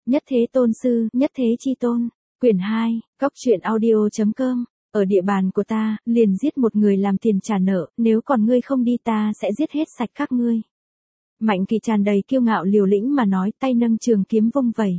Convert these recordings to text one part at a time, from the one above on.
Nhất thế tôn sư, nhất thế chi tôn. Quyển 2, Cóc truyện audio.com. Ở địa bàn của ta, liền giết một người làm tiền trả nợ, nếu còn ngươi không đi ta sẽ giết hết sạch các ngươi. Mạnh Kỳ tràn đầy kiêu ngạo liều lĩnh mà nói, tay nâng trường kiếm vung vẩy.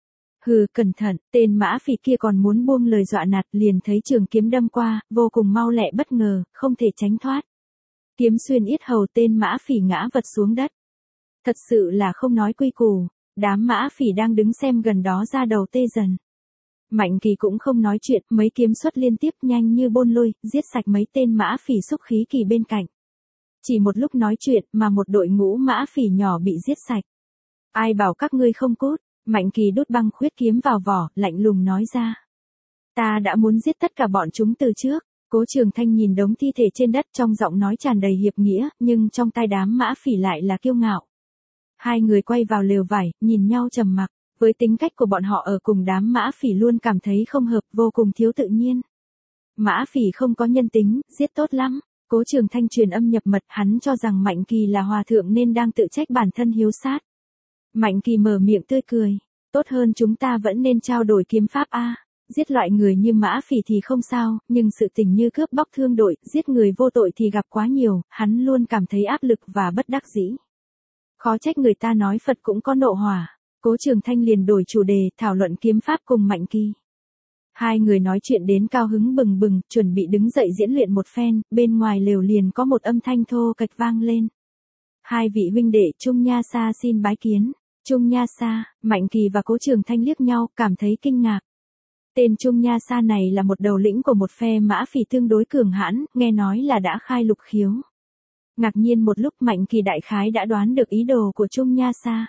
Hừ, cẩn thận, tên mã phỉ kia còn muốn buông lời dọa nạt, liền thấy trường kiếm đâm qua, vô cùng mau lẹ bất ngờ, không thể tránh thoát. Kiếm xuyên yết hầu tên mã phỉ ngã vật xuống đất. Thật sự là không nói quy củ, đám mã phỉ đang đứng xem gần đó ra đầu tê dần. Mạnh Kỳ cũng không nói chuyện, mấy kiếm xuất liên tiếp nhanh như bôn lôi, giết sạch mấy tên mã phỉ xúc khí kỳ bên cạnh. Chỉ một lúc nói chuyện mà một đội ngũ mã phỉ nhỏ bị giết sạch. Ai bảo các ngươi không cút, Mạnh Kỳ đút băng khuyết kiếm vào vỏ, lạnh lùng nói ra. Ta đã muốn giết tất cả bọn chúng từ trước. Cố Trường Thanh nhìn đống thi thể trên đất trong giọng nói tràn đầy hiệp nghĩa, nhưng trong tai đám mã phỉ lại là kiêu ngạo. Hai người quay vào lều vải, nhìn nhau trầm mặc. Với tính cách của bọn họ ở cùng đám mã phỉ luôn cảm thấy không hợp, vô cùng thiếu tự nhiên. Mã phỉ không có nhân tính, giết tốt lắm. Cố Trường Thanh truyền âm nhập mật, hắn cho rằng Mạnh Kỳ là hòa thượng nên đang tự trách bản thân hiếu sát. Mạnh Kỳ mở miệng tươi cười. Tốt hơn chúng ta vẫn nên trao đổi kiếm pháp a. Giết loại người như mã phỉ thì không sao, nhưng sự tình như cướp bóc thương đội, giết người vô tội thì gặp quá nhiều, hắn luôn cảm thấy áp lực và bất đắc dĩ. Khó trách người ta nói Phật cũng có nộ hỏa. Cố Trường Thanh liền đổi chủ đề, thảo luận kiếm pháp cùng Mạnh Kỳ. Hai người nói chuyện đến cao hứng bừng bừng, chuẩn bị đứng dậy diễn luyện một phen, bên ngoài lều liền có một âm thanh thô kệch vang lên. Hai vị huynh đệ Trung Nha Sa xin bái kiến. Trung Nha Sa, Mạnh Kỳ và Cố Trường Thanh liếc nhau, cảm thấy kinh ngạc. Tên Trung Nha Sa này là một đầu lĩnh của một phe mã phỉ tương đối cường hãn, nghe nói là đã khai lục khiếu. Ngạc nhiên một lúc Mạnh Kỳ đại khái đã đoán được ý đồ của Trung Nha Sa.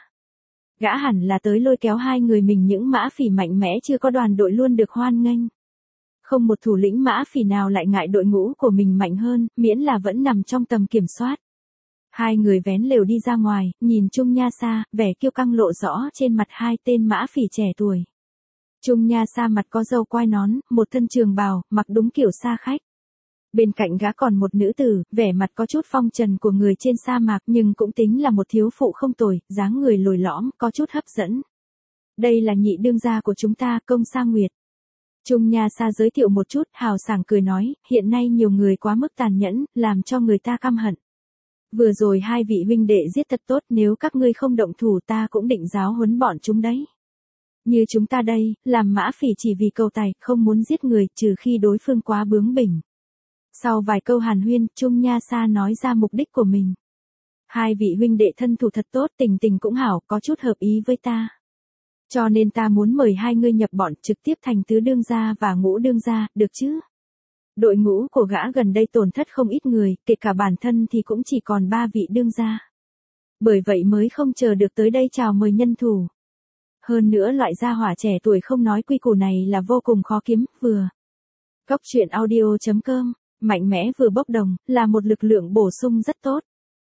Gã hẳn là tới lôi kéo hai người mình, những mã phỉ mạnh mẽ chưa có đoàn đội luôn được hoan nghênh. Không một thủ lĩnh mã phỉ nào lại ngại đội ngũ của mình mạnh hơn, miễn là vẫn nằm trong tầm kiểm soát. Hai người vén lều đi ra ngoài, nhìn Trung Nha Sa, vẻ kiêu căng lộ rõ trên mặt hai tên mã phỉ trẻ tuổi. Trung Nha Sa mặt có râu quai nón, một thân trường bào, mặc đúng kiểu sa khách. Bên cạnh gã còn một nữ tử, vẻ mặt có chút phong trần của người trên sa mạc nhưng cũng tính là một thiếu phụ không tồi, dáng người lồi lõm, có chút hấp dẫn. Đây là nhị đương gia của chúng ta, Công Sa Nguyệt. Trung Nha Sa giới thiệu một chút, hào sảng cười nói, hiện nay nhiều người quá mức tàn nhẫn, làm cho người ta căm hận. Vừa rồi hai vị huynh đệ giết thật tốt, nếu các ngươi không động thủ ta cũng định giáo huấn bọn chúng đấy. Như chúng ta đây, làm mã phỉ chỉ vì cầu tài, không muốn giết người, trừ khi đối phương quá bướng bỉnh. Sau vài câu hàn huyên, Trung Nha Sa nói ra mục đích của mình. Hai vị huynh đệ thân thủ thật tốt, tình tình cũng hảo, có chút hợp ý với ta. Cho nên ta muốn mời hai ngươi nhập bọn trực tiếp thành tứ đương gia và ngũ đương gia, được chứ? Đội ngũ của gã gần đây tổn thất không ít người, kể cả bản thân thì cũng chỉ còn 3 vị đương gia. Bởi vậy mới không chờ được tới đây chào mời nhân thủ. Hơn nữa loại gia hỏa trẻ tuổi không nói quy củ này là vô cùng khó kiếm, vừa. Cóc truyện audio.com, mạnh mẽ vừa bốc đồng, là một lực lượng bổ sung rất tốt.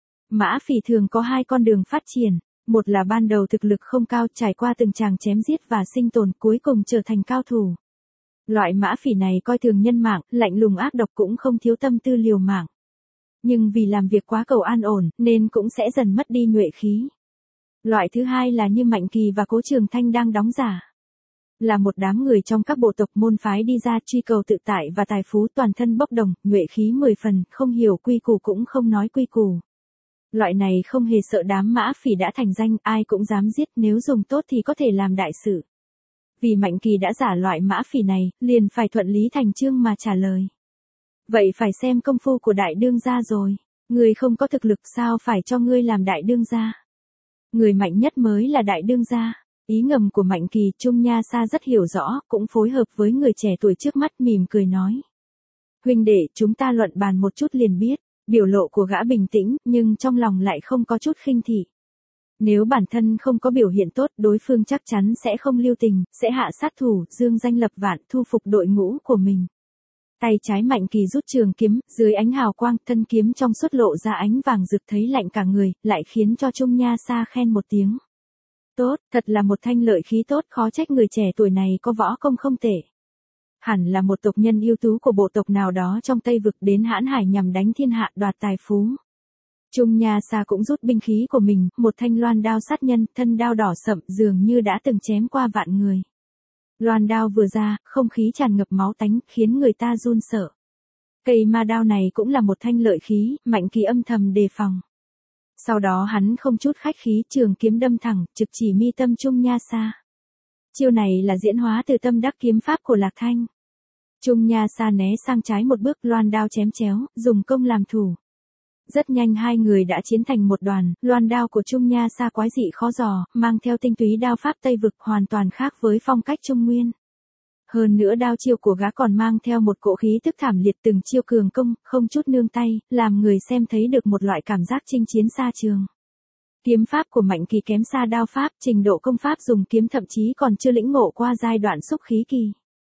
Mã phỉ thường có hai con đường phát triển, một là ban đầu thực lực không cao, trải qua từng tràng chém giết và sinh tồn, cuối cùng trở thành cao thủ. Loại mã phỉ này coi thường nhân mạng, lạnh lùng ác độc cũng không thiếu tâm tư liều mạng. Nhưng vì làm việc quá cầu an ổn, nên cũng sẽ dần mất đi nhuệ khí. Loại thứ hai là như Mạnh Kỳ và Cố Trường Thanh đang đóng giả. Là một đám người trong các bộ tộc môn phái đi ra truy cầu tự tại và tài phú, toàn thân bốc đồng, nhuệ khí 10 phần, không hiểu quy củ cũng không nói quy củ. Loại này không hề sợ đám mã phỉ đã thành danh, ai cũng dám giết, nếu dùng tốt thì có thể làm đại sự. Vì Mạnh Kỳ đã giả loại mã phỉ này, liền phải thuận lý thành chương mà trả lời. Vậy phải xem công phu của đại đương gia rồi. Người không có thực lực sao phải cho ngươi làm đại đương gia. Người mạnh nhất mới là đại đương gia. Ý ngầm của Mạnh Kỳ, Trung Nha Sa rất hiểu rõ, cũng phối hợp với người trẻ tuổi trước mắt mỉm cười nói. Huynh đệ, chúng ta luận bàn một chút liền biết. Biểu lộ của gã bình tĩnh, nhưng trong lòng lại không có chút khinh thị. Nếu bản thân không có biểu hiện tốt, đối phương chắc chắn sẽ không lưu tình, sẽ hạ sát thủ, dương danh lập vạn, thu phục đội ngũ của mình. Tay trái Mạnh Kỳ rút trường kiếm, dưới ánh hào quang, thân kiếm trong suốt lộ ra ánh vàng rực thấy lạnh cả người, lại khiến cho Trung Nha Sa khen một tiếng. Tốt, thật là một thanh lợi khí tốt, khó trách người trẻ tuổi này có võ công không tệ. Hẳn là một tộc nhân ưu tú của bộ tộc nào đó trong Tây Vực đến Hãn Hải nhằm đánh thiên hạ đoạt tài phú. Trung Nha Sa cũng rút binh khí của mình, một thanh loan đao sát nhân, thân đao đỏ sậm dường như đã từng chém qua vạn người. Loan đao vừa ra, không khí tràn ngập máu tánh, khiến người ta run sợ. Cây ma đao này cũng là một thanh lợi khí, Mạnh Kỳ âm thầm đề phòng. Sau đó hắn không chút khách khí, trường kiếm đâm thẳng, trực chỉ mi tâm Trung Nha Sa. Chiêu này là diễn hóa từ tâm đắc kiếm pháp của Lạc Thanh. Trung Nha Sa né sang trái một bước, loan đao chém chéo, dùng công làm thủ. Rất nhanh hai người đã chiến thành một đoàn, loan đao của Trung Nha Sa quái dị khó dò, mang theo tinh túy đao pháp Tây Vực hoàn toàn khác với phong cách Trung Nguyên. Hơn nữa đao chiêu của gã còn mang theo một cỗ khí tức thảm liệt, từng chiêu cường công, không chút nương tay, làm người xem thấy được một loại cảm giác chinh chiến xa trường. Kiếm pháp của Mạnh Kỳ kém xa đao pháp, trình độ công pháp dùng kiếm thậm chí còn chưa lĩnh ngộ qua giai đoạn xúc khí kỳ.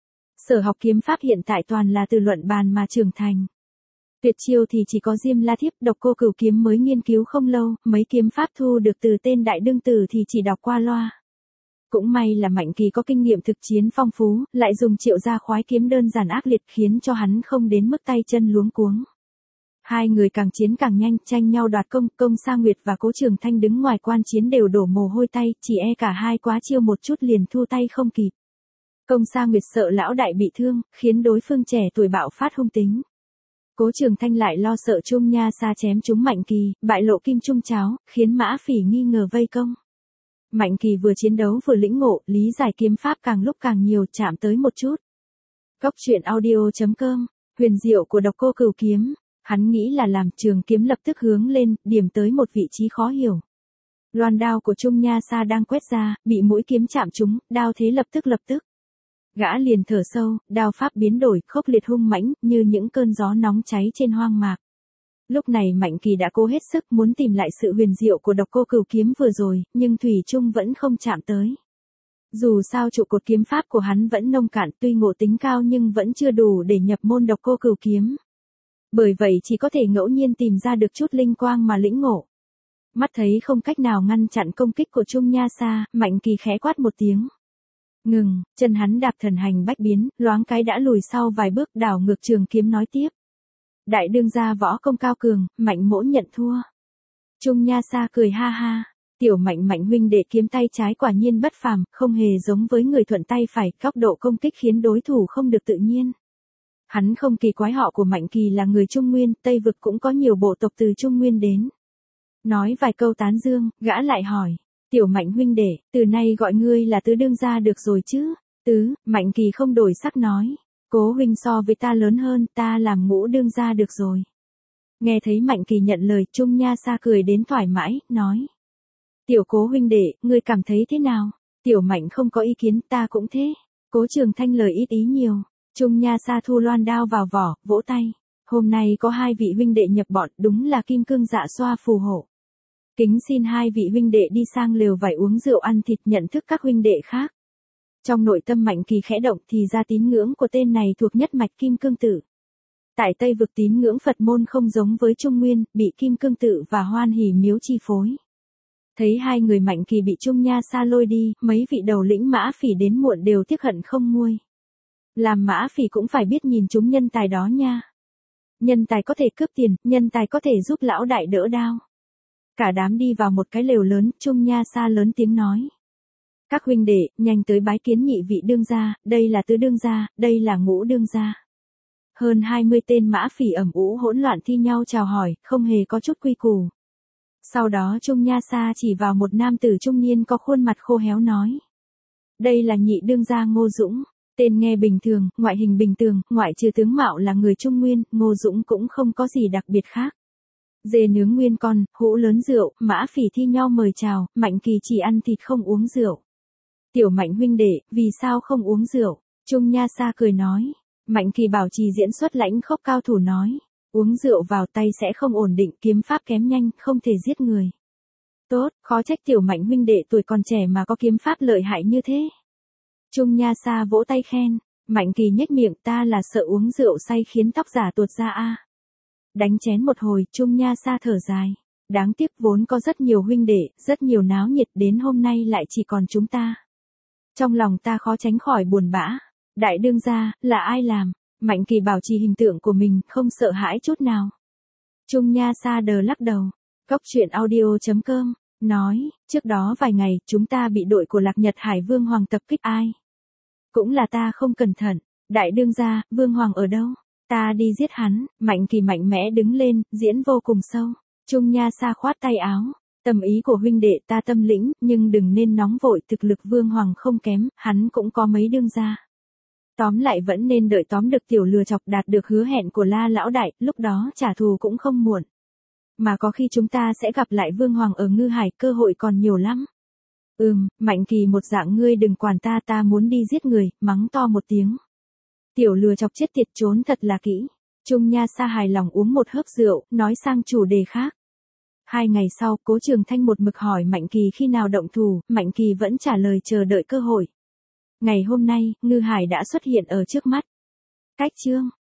Sở học kiếm pháp hiện tại toàn là từ luận bàn mà trưởng thành. Tuyệt chiêu thì chỉ có Diêm La Thiếp, Độc Cô Cửu Kiếm mới nghiên cứu không lâu, mấy kiếm pháp thu được từ tên Đại Đương Tử thì chỉ đọc qua loa. Cũng may là Mạnh Kỳ có kinh nghiệm thực chiến phong phú, lại dùng Triệu Gia khoái kiếm đơn giản ác liệt khiến cho hắn không đến mức tay chân luống cuống. Hai người càng chiến càng nhanh, tranh nhau đoạt công, Công Sa Nguyệt và Cố Trường Thanh đứng ngoài quan chiến đều đổ mồ hôi tay, chỉ e cả hai quá chiêu một chút liền thu tay không kịp. Công Sa Nguyệt sợ lão đại bị thương, khiến đối phương trẻ tuổi bạo phát hung tính. Cố Trường Thanh lại lo sợ Trung Nha Sa chém trúng Mạnh Kỳ, bại lộ kim trung cháo, khiến Mã Phỉ nghi ngờ vây công. Mạnh Kỳ vừa chiến đấu vừa lĩnh ngộ, lý giải kiếm pháp càng lúc càng nhiều, chạm tới một chút. Góc truyện audio.com, huyền diệu của Độc Cô Cửu Kiếm. Hắn nghĩ là làm, trường kiếm lập tức hướng lên, điểm tới một vị trí khó hiểu. Loan đao của Trung Nha Sa đang quét ra, bị mũi kiếm chạm trúng, đao thế lập tức. Gã liền thở sâu, đao pháp biến đổi, khốc liệt hung mãnh, như những cơn gió nóng cháy trên hoang mạc. Lúc này Mạnh Kỳ đã cố hết sức muốn tìm lại sự huyền diệu của Độc Cô Cửu Kiếm vừa rồi, nhưng thủy chung vẫn không chạm tới. Dù sao trụ cột kiếm pháp của hắn vẫn nông cạn, tuy ngộ tính cao nhưng vẫn chưa đủ để nhập môn Độc Cô Cửu Kiếm. Bởi vậy chỉ có thể ngẫu nhiên tìm ra được chút linh quang mà lĩnh ngộ. Mắt thấy không cách nào ngăn chặn công kích của Trung Nha Sa, Mạnh Kỳ khẽ quát một tiếng. Ngừng, chân hắn đạp thần hành bách biến, loáng cái đã lùi sau vài bước, đảo ngược trường kiếm nói tiếp. Đại đương gia võ công cao cường, Mạnh mỗ nhận thua. Trung Nha Sa cười ha ha, tiểu Mạnh huynh đệ kiếm tay trái quả nhiên bất phàm, không hề giống với người thuận tay phải, góc độ công kích khiến đối thủ không được tự nhiên. Hắn không kỳ quái họ của Mạnh Kỳ là người Trung Nguyên, Tây Vực cũng có nhiều bộ tộc từ Trung Nguyên đến. Nói vài câu tán dương, gã lại hỏi. Tiểu Mạnh huynh đệ, từ nay gọi ngươi là tứ đương gia được rồi chứ? Tứ, Mạnh Kỳ không đổi sắc nói. Cố huynh so với ta lớn hơn, ta làm ngũ đương gia được rồi. Nghe thấy Mạnh Kỳ nhận lời, Trung Nha Sa cười đến thoải mái, nói. Tiểu Cố huynh đệ, ngươi cảm thấy thế nào? Tiểu Mạnh không có ý kiến, ta cũng thế. Cố Trường Thanh lời ít ý nhiều. Trung Nha Sa thu loan đao vào vỏ, vỗ tay. Hôm nay có hai vị huynh đệ nhập bọn, đúng là kim cương dạ xoa phù hộ. Kính xin hai vị huynh đệ đi sang lều vải uống rượu ăn thịt, nhận thức các huynh đệ khác. Trong nội tâm Mạnh Kỳ khẽ động thì ra tín ngưỡng của tên này thuộc nhất mạch Kim Cương Tự. Tại Tây Vực tín ngưỡng Phật môn không giống với Trung Nguyên, bị Kim Cương Tự và Hoan Hỷ Miếu chi phối. Thấy hai người Mạnh Kỳ bị Trung Nha Sa lôi đi, mấy vị đầu lĩnh Mã Phỉ đến muộn đều tiếc hận không nguôi. Làm Mã Phỉ cũng phải biết nhìn chúng nhân tài đó nha. Nhân tài có thể cướp tiền, nhân tài có thể giúp lão đại đỡ đao. Cả đám đi vào một cái lều lớn, Trung Nha Sa lớn tiếng nói. Các huynh đệ, nhanh tới bái kiến nhị vị đương gia, đây là tứ đương gia, đây là ngũ đương gia. Hơn 20 tên Mã Phỉ ầm ĩ hỗn loạn thi nhau chào hỏi, không hề có chút quy củ. Sau đó Trung Nha Sa chỉ vào một nam tử trung niên có khuôn mặt khô héo nói. Đây là nhị đương gia Ngô Dũng. Tên nghe bình thường, ngoại hình bình thường, ngoại trừ tướng mạo là người Trung Nguyên, Ngô Dũng cũng không có gì đặc biệt khác. Dê nướng nguyên con, hũ lớn rượu, Mã Phỉ thi nhau mời chào, Mạnh Kỳ chỉ ăn thịt không uống rượu. Tiểu Mạnh huynh đệ, vì sao không uống rượu? Trung Nha Sa cười nói. Mạnh Kỳ bảo trì diễn xuất lãnh khốc cao thủ nói. Uống rượu vào tay sẽ không ổn định, kiếm pháp kém nhanh, không thể giết người. Tốt, khó trách Tiểu Mạnh huynh đệ tuổi còn trẻ mà có kiếm pháp lợi hại như thế. Trung Nha Sa vỗ tay khen. Mạnh Kỳ nhếch miệng, ta là sợ uống rượu say khiến tóc giả tuột ra a. Đánh chén một hồi, Trung Nha Sa thở dài. Đáng tiếc vốn có rất nhiều huynh đệ, rất nhiều náo nhiệt, đến hôm nay lại chỉ còn chúng ta. Trong lòng ta khó tránh khỏi buồn bã. Đại đương gia, là ai làm? Mạnh Kỳ bảo trì hình tượng của mình, không sợ hãi chút nào. Trung Nha Sa đờ lắc đầu. Cốc truyện audio.com nói, trước đó vài ngày, chúng ta bị đội của Lạc Nhật Hải Vương Hoàng tập kích ai? Cũng là ta không cẩn thận. Đại đương gia, Vương Hoàng ở đâu? Ta đi giết hắn. Mạnh Kỳ mạnh mẽ đứng lên, diễn vô cùng sâu. Trung Nha Sa khoát tay áo. Tâm ý của huynh đệ ta tâm lĩnh, nhưng đừng nên nóng vội, thực lực Vương Hoàng không kém, hắn cũng có mấy đương gia. Tóm lại vẫn nên đợi tóm được tiểu lừa chọc, đạt được hứa hẹn của La lão đại, lúc đó trả thù cũng không muộn. Mà có khi chúng ta sẽ gặp lại Vương Hoàng ở Ngư Hải, cơ hội còn nhiều lắm. Mạnh Kỳ một dạng ngươi đừng quản ta, ta muốn đi giết người, mắng to một tiếng. Tiểu lừa chọc chết tiệt, trốn thật là kỹ. Trung Nha Sa hài lòng uống một hớp rượu, nói sang chủ đề khác. 2 ngày sau, Cố Trường Thanh một mực hỏi Mạnh Kỳ khi nào động thủ, Mạnh Kỳ vẫn trả lời chờ đợi cơ hội. Ngày hôm nay, Ngư Hải đã xuất hiện ở trước mắt. Cách chương